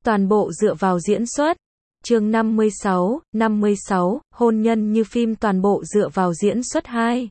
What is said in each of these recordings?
Toàn bộ dựa vào diễn xuất. Chương 56, hôn nhân như phim toàn bộ dựa vào diễn xuất 2.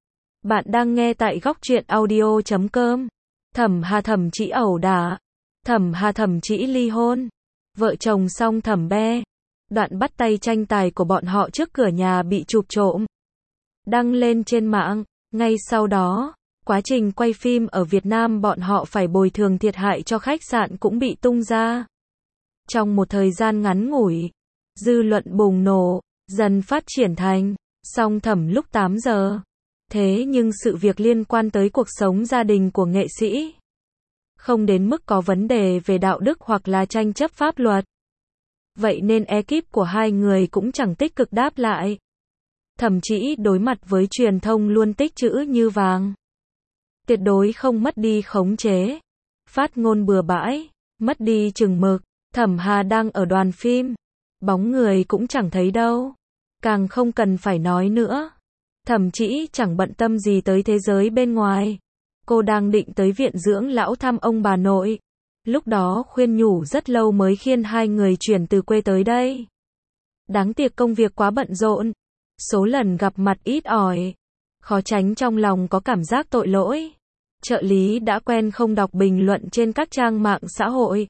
Bạn đang nghe tại góc truyện audio.com. Thẩm Hà Thẩm Trĩ ẩu đả. Thẩm Hà Thẩm Trĩ ly hôn. Vợ chồng song thẩm be. Đoạn bắt tay tranh tài của bọn họ trước cửa nhà bị chụp trộm. Đăng lên trên mạng. Ngay sau đó, quá trình quay phim ở Việt Nam bọn họ phải bồi thường thiệt hại cho khách sạn cũng bị tung ra. Trong một thời gian ngắn ngủi, dư luận bùng nổ, dần phát triển thành song thẩm lúc 8 giờ. Thế nhưng sự việc liên quan tới cuộc sống gia đình của nghệ sĩ, không đến mức có vấn đề về đạo đức hoặc là tranh chấp pháp luật. Vậy nên ekip của hai người cũng chẳng tích cực đáp lại. Thậm chí đối mặt với truyền thông luôn tích chữ như vàng. Tuyệt đối không mất đi khống chế. Phát ngôn bừa bãi, mất đi chừng mực. Thẩm Hà đang ở đoàn phim. Bóng người cũng chẳng thấy đâu. Càng không cần phải nói nữa. Thậm chí chẳng bận tâm gì tới thế giới bên ngoài. Cô đang định tới viện dưỡng lão thăm ông bà nội. Lúc đó khuyên nhủ rất lâu mới khiêng hai người chuyển từ quê tới đây. Đáng tiếc công việc quá bận rộn. Số lần gặp mặt ít ỏi. Khó tránh trong lòng có cảm giác tội lỗi. Trợ lý đã quen không đọc bình luận trên các trang mạng xã hội.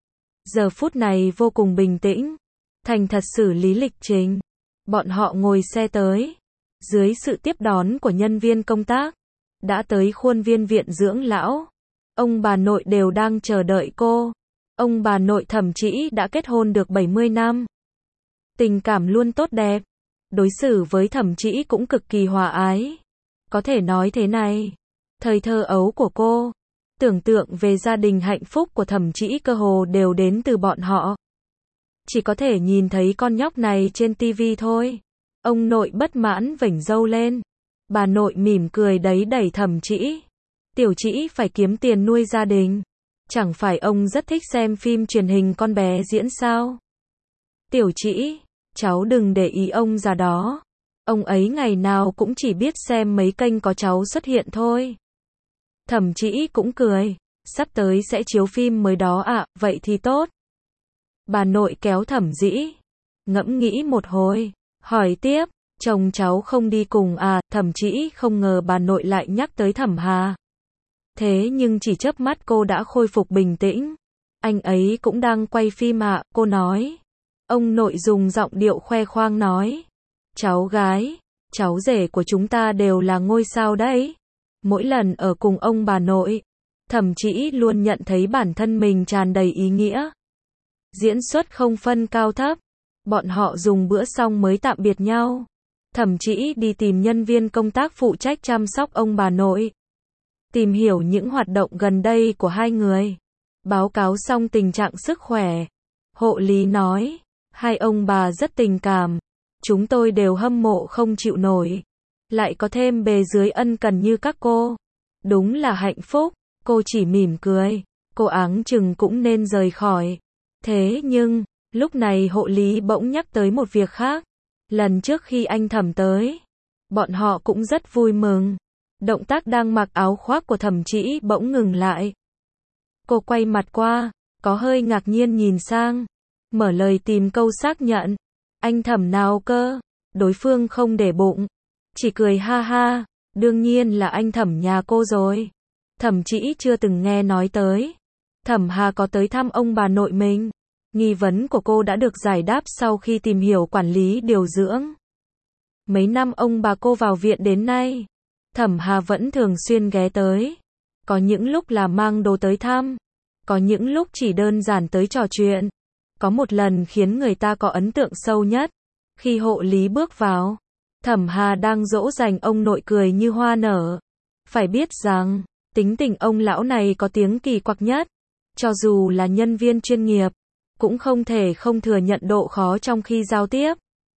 Giờ phút này vô cùng bình tĩnh. Thành thật xử lý lịch trình. Bọn họ ngồi xe tới. Dưới sự tiếp đón của nhân viên công tác. Đã tới khuôn viên viện dưỡng lão. Ông bà nội đều đang chờ đợi cô. Ông bà nội Thẩm Trĩ đã kết hôn được 70 năm. Tình cảm luôn tốt đẹp. Đối xử với Thẩm Trĩ cũng cực kỳ hòa ái. Có thể nói thế này. Thời thơ ấu của cô, tưởng tượng về gia đình hạnh phúc của Thẩm Trĩ cơ hồ đều đến từ bọn họ. Chỉ có thể nhìn thấy con nhóc này trên tivi thôi. Ông nội bất mãn vểnh râu lên. Bà nội mỉm cười đẩy Thẩm Trĩ. Tiểu Trĩ phải kiếm tiền nuôi gia đình. Chẳng phải ông rất thích xem phim truyền hình con bé diễn sao? Tiểu Trĩ, cháu đừng để ý ông già đó. Ông ấy ngày nào cũng chỉ biết xem mấy kênh có cháu xuất hiện thôi. Thẩm Trĩ cũng cười. Sắp tới sẽ chiếu phim mới đó ạ, vậy thì tốt. Bà nội kéo Thẩm Trĩ. Ngẫm nghĩ một hồi. Hỏi tiếp, chồng cháu không đi cùng à? Thẩm Trĩ không ngờ bà nội lại nhắc tới Thẩm Hà. Thế nhưng chỉ chớp mắt cô đã khôi phục bình tĩnh. Anh ấy cũng đang quay phim ạ, cô nói. Ông nội dùng giọng điệu khoe khoang nói. Cháu gái, cháu rể của chúng ta đều là ngôi sao đấy. Mỗi lần ở cùng ông bà nội, Thẩm Trĩ luôn nhận thấy bản thân mình tràn đầy ý nghĩa. Diễn xuất không phân cao thấp. Bọn họ dùng bữa xong mới tạm biệt nhau. Thẩm Trĩ đi tìm nhân viên công tác phụ trách chăm sóc ông bà nội. Tìm hiểu những hoạt động gần đây của hai người. Báo cáo xong tình trạng sức khỏe. Hộ lý nói, hai ông bà rất tình cảm. Chúng tôi đều hâm mộ không chịu nổi. Lại có thêm bề dưới ân cần như các cô. Đúng là hạnh phúc. Cô chỉ mỉm cười. Cô áng chừng cũng nên rời khỏi. Thế nhưng, lúc này hộ lý bỗng nhắc tới một việc khác. Lần trước khi anh Thẩm tới, bọn họ cũng rất vui mừng. Động tác đang mặc áo khoác của Thẩm Trĩ bỗng ngừng lại. Cô quay mặt qua, có hơi ngạc nhiên nhìn sang. Mở lời tìm câu xác nhận. Anh Thẩm nào cơ? Đối phương không để bụng. Chỉ cười ha ha. Đương nhiên là anh Thẩm nhà cô rồi. Thẩm Trĩ chưa từng nghe nói tới. Thẩm Hà có tới thăm ông bà nội mình. Nghi vấn của cô đã được giải đáp sau khi tìm hiểu quản lý điều dưỡng. Mấy năm ông bà cô vào viện đến nay, Thẩm Hà vẫn thường xuyên ghé tới. Có những lúc là mang đồ tới thăm. Có những lúc chỉ đơn giản tới trò chuyện. Có một lần khiến người ta có ấn tượng sâu nhất. Khi hộ lý bước vào, Thẩm Hà đang dỗ dành ông nội cười như hoa nở. Phải biết rằng, tính tình ông lão này có tiếng kỳ quặc nhất. Cho dù là nhân viên chuyên nghiệp, cũng không thể không thừa nhận độ khó trong khi giao tiếp.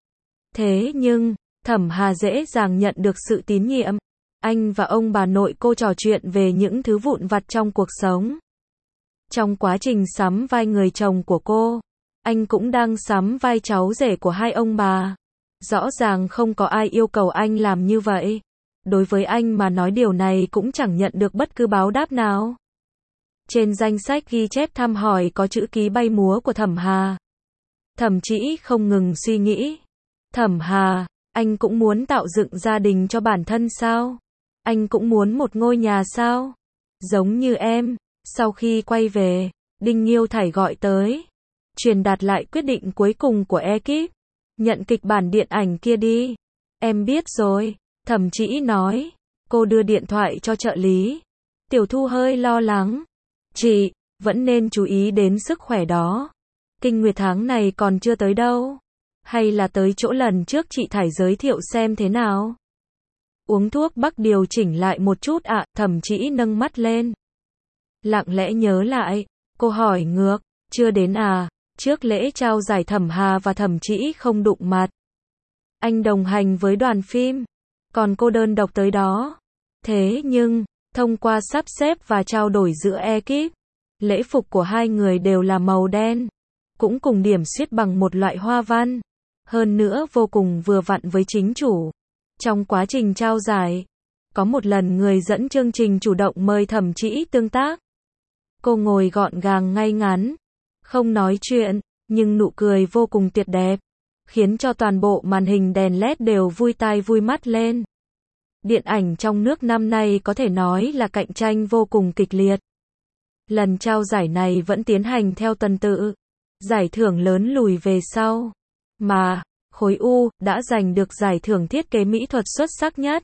Thế nhưng, Thẩm Hà dễ dàng nhận được sự tín nhiệm. Anh và ông bà nội cô trò chuyện về những thứ vụn vặt trong cuộc sống. Trong quá trình sắm vai người chồng của cô, anh cũng đang sắm vai cháu rể của hai ông bà. Rõ ràng không có ai yêu cầu anh làm như vậy. Đối với anh mà nói điều này cũng chẳng nhận được bất cứ báo đáp nào. Trên danh sách ghi chép thăm hỏi có chữ ký bay múa của Thẩm Hà. Thẩm Trĩ không ngừng suy nghĩ. Thẩm Hà, anh cũng muốn tạo dựng gia đình cho bản thân sao? Anh cũng muốn một ngôi nhà sao? Giống như em. Sau khi quay về, Đinh Nghiêu Thảy gọi tới, truyền đạt lại quyết định cuối cùng của ekip. Nhận kịch bản điện ảnh kia đi. Em biết rồi, Thẩm Trĩ nói. Cô đưa điện thoại cho trợ lý. Tiểu Thu hơi lo lắng. Chị, vẫn nên chú ý đến sức khỏe đó. Kinh nguyệt tháng này còn chưa tới đâu. Hay là tới chỗ lần trước chị Thảy giới thiệu xem thế nào? Uống thuốc bắc điều chỉnh lại một chút ạ, Thẩm Trĩ nâng mắt lên. Lặng lẽ nhớ lại, cô hỏi ngược, chưa đến à? Trước lễ trao giải Thẩm Hà và Thẩm Trĩ không đụng mặt. Anh đồng hành với đoàn phim, còn cô đơn độc tới đó. Thế nhưng, thông qua sắp xếp và trao đổi giữa ekip, lễ phục của hai người đều là màu đen, cũng cùng điểm xuyết bằng một loại hoa văn, hơn nữa vô cùng vừa vặn với chính chủ. Trong quá trình trao giải, có một lần người dẫn chương trình chủ động mời Thẩm Trĩ tương tác. Cô ngồi gọn gàng ngay ngắn, không nói chuyện, nhưng nụ cười vô cùng tuyệt đẹp, khiến cho toàn bộ màn hình đèn LED đều vui tai vui mắt lên. Điện ảnh trong nước năm nay có thể nói là cạnh tranh vô cùng kịch liệt. Lần trao giải này vẫn tiến hành theo tuần tự, giải thưởng lớn lùi về sau, mà khối U đã giành được giải thưởng thiết kế mỹ thuật xuất sắc nhất,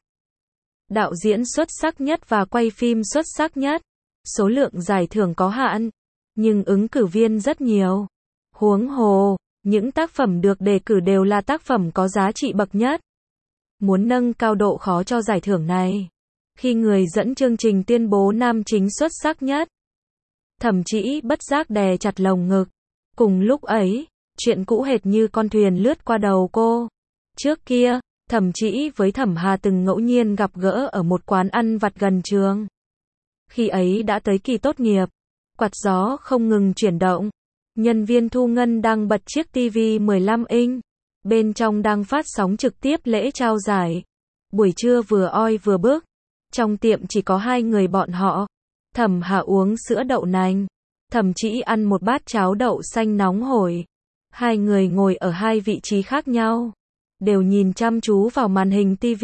đạo diễn xuất sắc nhất và quay phim xuất sắc nhất. Số lượng giải thưởng có hạn, nhưng ứng cử viên rất nhiều. Huống hồ, những tác phẩm được đề cử đều là tác phẩm có giá trị bậc nhất. Muốn nâng cao độ khó cho giải thưởng này, khi người dẫn chương trình tuyên bố nam chính xuất sắc nhất, Thẩm Trĩ bất giác đè chặt lồng ngực. Cùng lúc ấy, chuyện cũ hệt như con thuyền lướt qua đầu cô. Trước kia, Thẩm Trĩ với Thẩm Hà từng ngẫu nhiên gặp gỡ ở một quán ăn vặt gần trường. Khi ấy đã tới kỳ tốt nghiệp, quạt gió không ngừng chuyển động. Nhân viên thu ngân đang bật chiếc TV 15 inch. Bên trong đang phát sóng trực tiếp lễ trao giải. Buổi trưa vừa oi vừa bức. Trong tiệm chỉ có hai người bọn họ. Thẩm Hà uống sữa đậu nành. Thẩm Trĩ ăn một bát cháo đậu xanh nóng hổi. Hai người ngồi ở hai vị trí khác nhau, đều nhìn chăm chú vào màn hình TV.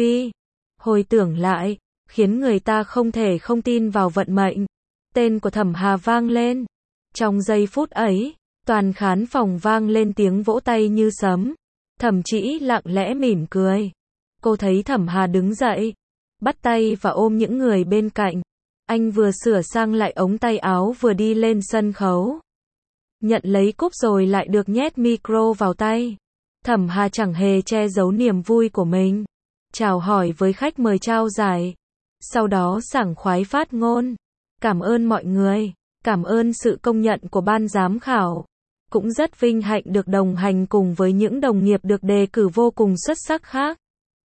Hồi tưởng lại, khiến người ta không thể không tin vào vận mệnh. Tên của Thẩm Hà vang lên. Trong giây phút ấy, toàn khán phòng vang lên tiếng vỗ tay như sấm. Thẩm Trĩ lặng lẽ mỉm cười. Cô thấy Thẩm Hà đứng dậy, bắt tay và ôm những người bên cạnh. Anh vừa sửa sang lại ống tay áo vừa đi lên sân khấu. Nhận lấy cúp rồi lại được nhét micro vào tay. Thẩm Hà chẳng hề che giấu niềm vui của mình. Chào hỏi với khách mời trao giải. Sau đó sảng khoái phát ngôn. Cảm ơn mọi người. Cảm ơn sự công nhận của ban giám khảo. Cũng rất vinh hạnh được đồng hành cùng với những đồng nghiệp được đề cử vô cùng xuất sắc khác.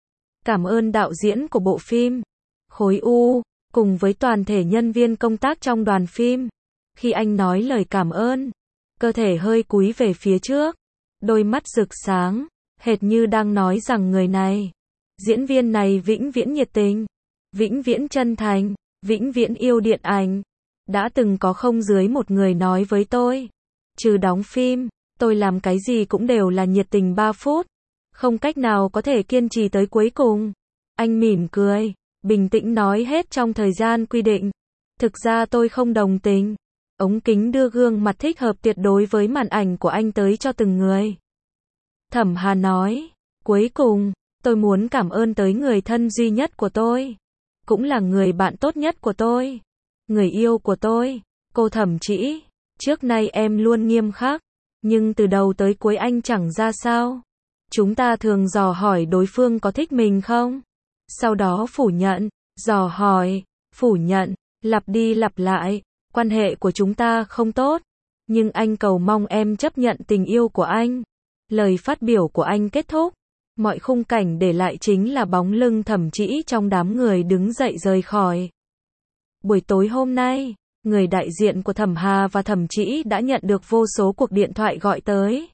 Cảm ơn đạo diễn của bộ phim, khối U, cùng với toàn thể nhân viên công tác trong đoàn phim. Khi anh nói lời cảm ơn, cơ thể hơi cúi về phía trước, đôi mắt rực sáng, hệt như đang nói rằng người này, diễn viên này vĩnh viễn nhiệt tình, vĩnh viễn chân thành, vĩnh viễn yêu điện ảnh. Đã từng có không dưới một người nói với tôi, trừ đóng phim, tôi làm cái gì cũng đều là nhiệt tình 3 phút, không cách nào có thể kiên trì tới cuối cùng. Anh mỉm cười, bình tĩnh nói hết trong thời gian quy định. Thực ra tôi không đồng tình. Ống kính đưa gương mặt thích hợp tuyệt đối với màn ảnh của anh tới cho từng người. Thẩm Hà nói, cuối cùng, tôi muốn cảm ơn tới người thân duy nhất của tôi, cũng là người bạn tốt nhất của tôi, người yêu của tôi, cô Thẩm Trĩ. Trước nay em luôn nghiêm khắc, nhưng từ đầu tới cuối anh chẳng ra sao. Chúng ta thường dò hỏi đối phương có thích mình không? Sau đó phủ nhận, dò hỏi, phủ nhận, lặp đi lặp lại. Quan hệ của chúng ta không tốt, nhưng anh cầu mong em chấp nhận tình yêu của anh. Lời phát biểu của anh kết thúc, mọi khung cảnh để lại chính là bóng lưng Thẩm Trĩ trong đám người đứng dậy rời khỏi. Buổi tối hôm nay, người đại diện của Thẩm Hà và Thẩm Trĩ đã nhận được vô số cuộc điện thoại gọi tới.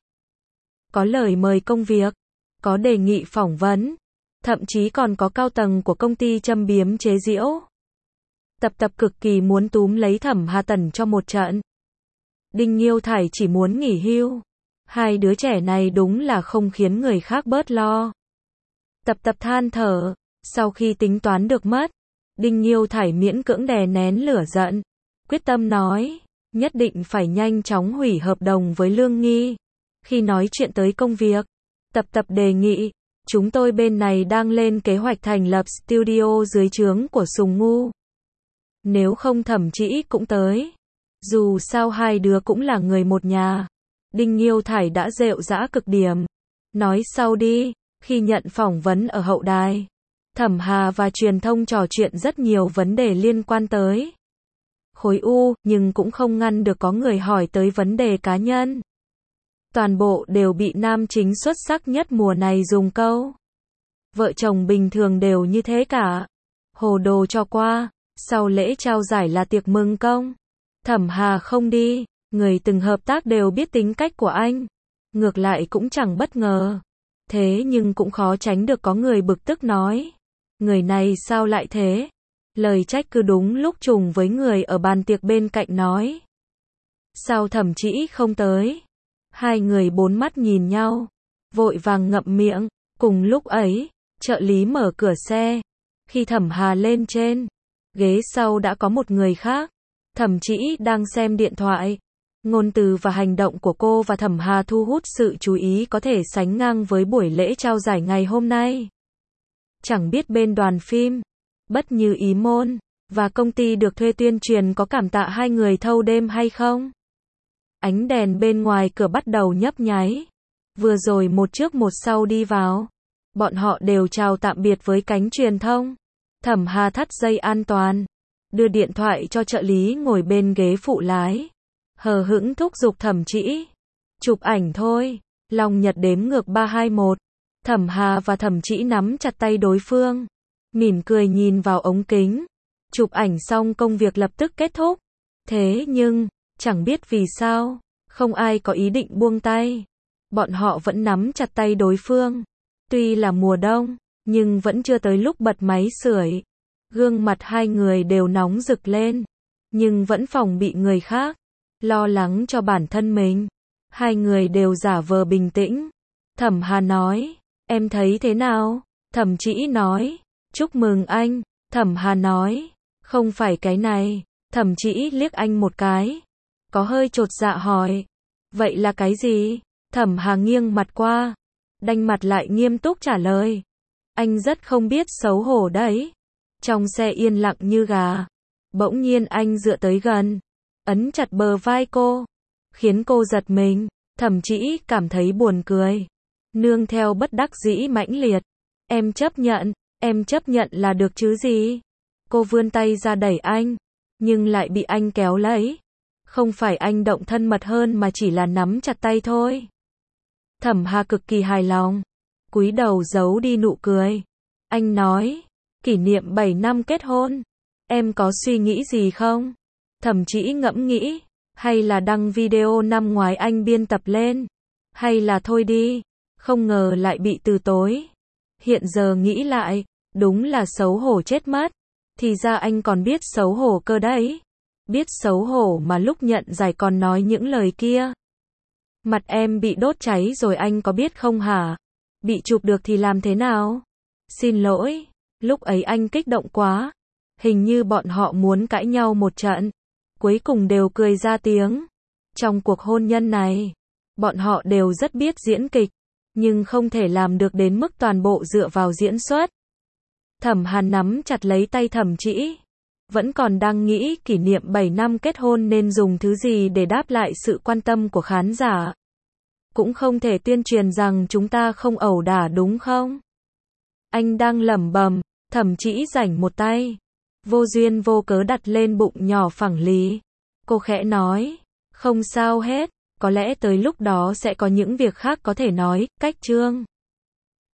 Có lời mời công việc, có đề nghị phỏng vấn, thậm chí còn có cao tầng của công ty châm biếm chế giễu. Tập cực kỳ muốn túm lấy Thẩm Hà tẩn cho một trận. Đinh Nghiêu Thải chỉ muốn nghỉ hưu. Hai đứa trẻ này đúng là không khiến người khác bớt lo. Tập than thở, sau khi tính toán được mất, Đinh Nghiêu Thải miễn cưỡng đè nén lửa giận, quyết tâm nói, nhất định phải nhanh chóng hủy hợp đồng với Lương Nghi. Khi nói chuyện tới công việc, Tập đề nghị, chúng tôi bên này đang lên kế hoạch thành lập studio dưới trướng của Sùng Ngu. Nếu không Thẩm Trĩ cũng tới. Dù sao hai đứa cũng là người một nhà. Đinh Nghiêu Thải đã rệu rã cực điểm. Nói sau đi, khi nhận phỏng vấn ở hậu đài, Thẩm Hà và truyền thông trò chuyện rất nhiều vấn đề liên quan tới khối U, nhưng cũng không ngăn được có người hỏi tới vấn đề cá nhân. Toàn bộ đều bị nam chính xuất sắc nhất mùa này dùng câu vợ chồng bình thường đều như thế cả. Hồ đồ cho qua, sau lễ trao giải là tiệc mừng công. Thẩm Hà không đi, người từng hợp tác đều biết tính cách của anh. Ngược lại cũng chẳng bất ngờ. Thế nhưng cũng khó tránh được có người bực tức nói. Người này sao lại thế? Lời trách cứ đúng lúc trùng với người ở bàn tiệc bên cạnh nói. Sao Thẩm Trĩ không tới? Hai người bốn mắt nhìn nhau, vội vàng ngậm miệng. Cùng lúc ấy, trợ lý mở cửa xe. Khi Thẩm Hà lên trên, ghế sau đã có một người khác. Thẩm Trĩ đang xem điện thoại. Ngôn từ và hành động của cô và Thẩm Hà thu hút sự chú ý có thể sánh ngang với buổi lễ trao giải ngày hôm nay. Chẳng biết bên đoàn phim Bất Như Ý Môn và công ty được thuê tuyên truyền có cảm tạ hai người thâu đêm hay không? Ánh đèn bên ngoài cửa bắt đầu nhấp nháy. Vừa rồi một trước một sau đi vào. Bọn họ đều chào tạm biệt với cánh truyền thông. Thẩm Hà thắt dây an toàn, đưa điện thoại cho trợ lý ngồi bên ghế phụ lái. Hờ hững thúc giục Thẩm Trĩ. Chụp ảnh thôi. Long Nhật đếm ngược 3, 2, 1. Thẩm Hà và Thẩm Trĩ nắm chặt tay đối phương. Mỉm cười nhìn vào ống kính. Chụp ảnh xong công việc lập tức kết thúc. Thế nhưng, chẳng biết vì sao, không ai có ý định buông tay. Bọn họ vẫn nắm chặt tay đối phương. Tuy là mùa đông, nhưng vẫn chưa tới lúc bật máy sưởi. Gương mặt hai người đều nóng rực lên, nhưng vẫn phòng bị người khác, lo lắng cho bản thân mình. Hai người đều giả vờ bình tĩnh. Thẩm Hà nói, em thấy thế nào? Thẩm Trĩ nói, chúc mừng anh. Thẩm Hà nói, không phải cái này. Thẩm Trĩ liếc anh một cái, có hơi chột dạ hỏi, vậy là cái gì? Thẩm Hà nghiêng mặt qua, đanh mặt lại nghiêm túc trả lời, anh rất không biết xấu hổ đấy. Trong xe yên lặng như gà. Bỗng nhiên anh dựa tới gần, ấn chặt bờ vai cô, khiến cô giật mình. Thẩm Trĩ cảm thấy buồn cười, nương theo bất đắc dĩ mãnh liệt. Em chấp nhận là được chứ gì? Cô vươn tay ra đẩy anh, nhưng lại bị anh kéo lấy. Không phải anh động thân mật hơn mà chỉ là nắm chặt tay thôi. Thẩm Hà cực kỳ hài lòng, cúi đầu giấu đi nụ cười. Anh nói, kỷ niệm 7 năm kết hôn, em có suy nghĩ gì không? Thẩm Trĩ ngẫm nghĩ, hay là đăng video năm ngoái anh biên tập lên, hay là thôi đi, không ngờ lại bị từ chối. Hiện giờ nghĩ lại, đúng là xấu hổ chết mất. Thì ra anh còn biết xấu hổ cơ đấy. Biết xấu hổ mà lúc nhận giải còn nói những lời kia. Mặt em bị đốt cháy rồi anh có biết không hả? Bị chụp được thì làm thế nào? Xin lỗi, lúc ấy anh kích động quá. Hình như bọn họ muốn cãi nhau một trận. Cuối cùng đều cười ra tiếng. Trong cuộc hôn nhân này, bọn họ đều rất biết diễn kịch, nhưng không thể làm được đến mức toàn bộ dựa vào diễn xuất. Thẩm Hàn nắm chặt lấy tay Thẩm Trĩ, vẫn còn đang nghĩ kỷ niệm 7 năm kết hôn nên dùng thứ gì để đáp lại sự quan tâm của khán giả. Cũng không thể tuyên truyền rằng chúng ta không ẩu đả đúng không? Anh đang lẩm bẩm, Thẩm Trĩ rảnh một tay, vô duyên vô cớ đặt lên bụng nhỏ phẳng lì. Cô khẽ nói, không sao hết, có lẽ tới lúc đó sẽ có những việc khác có thể nói, cách chương.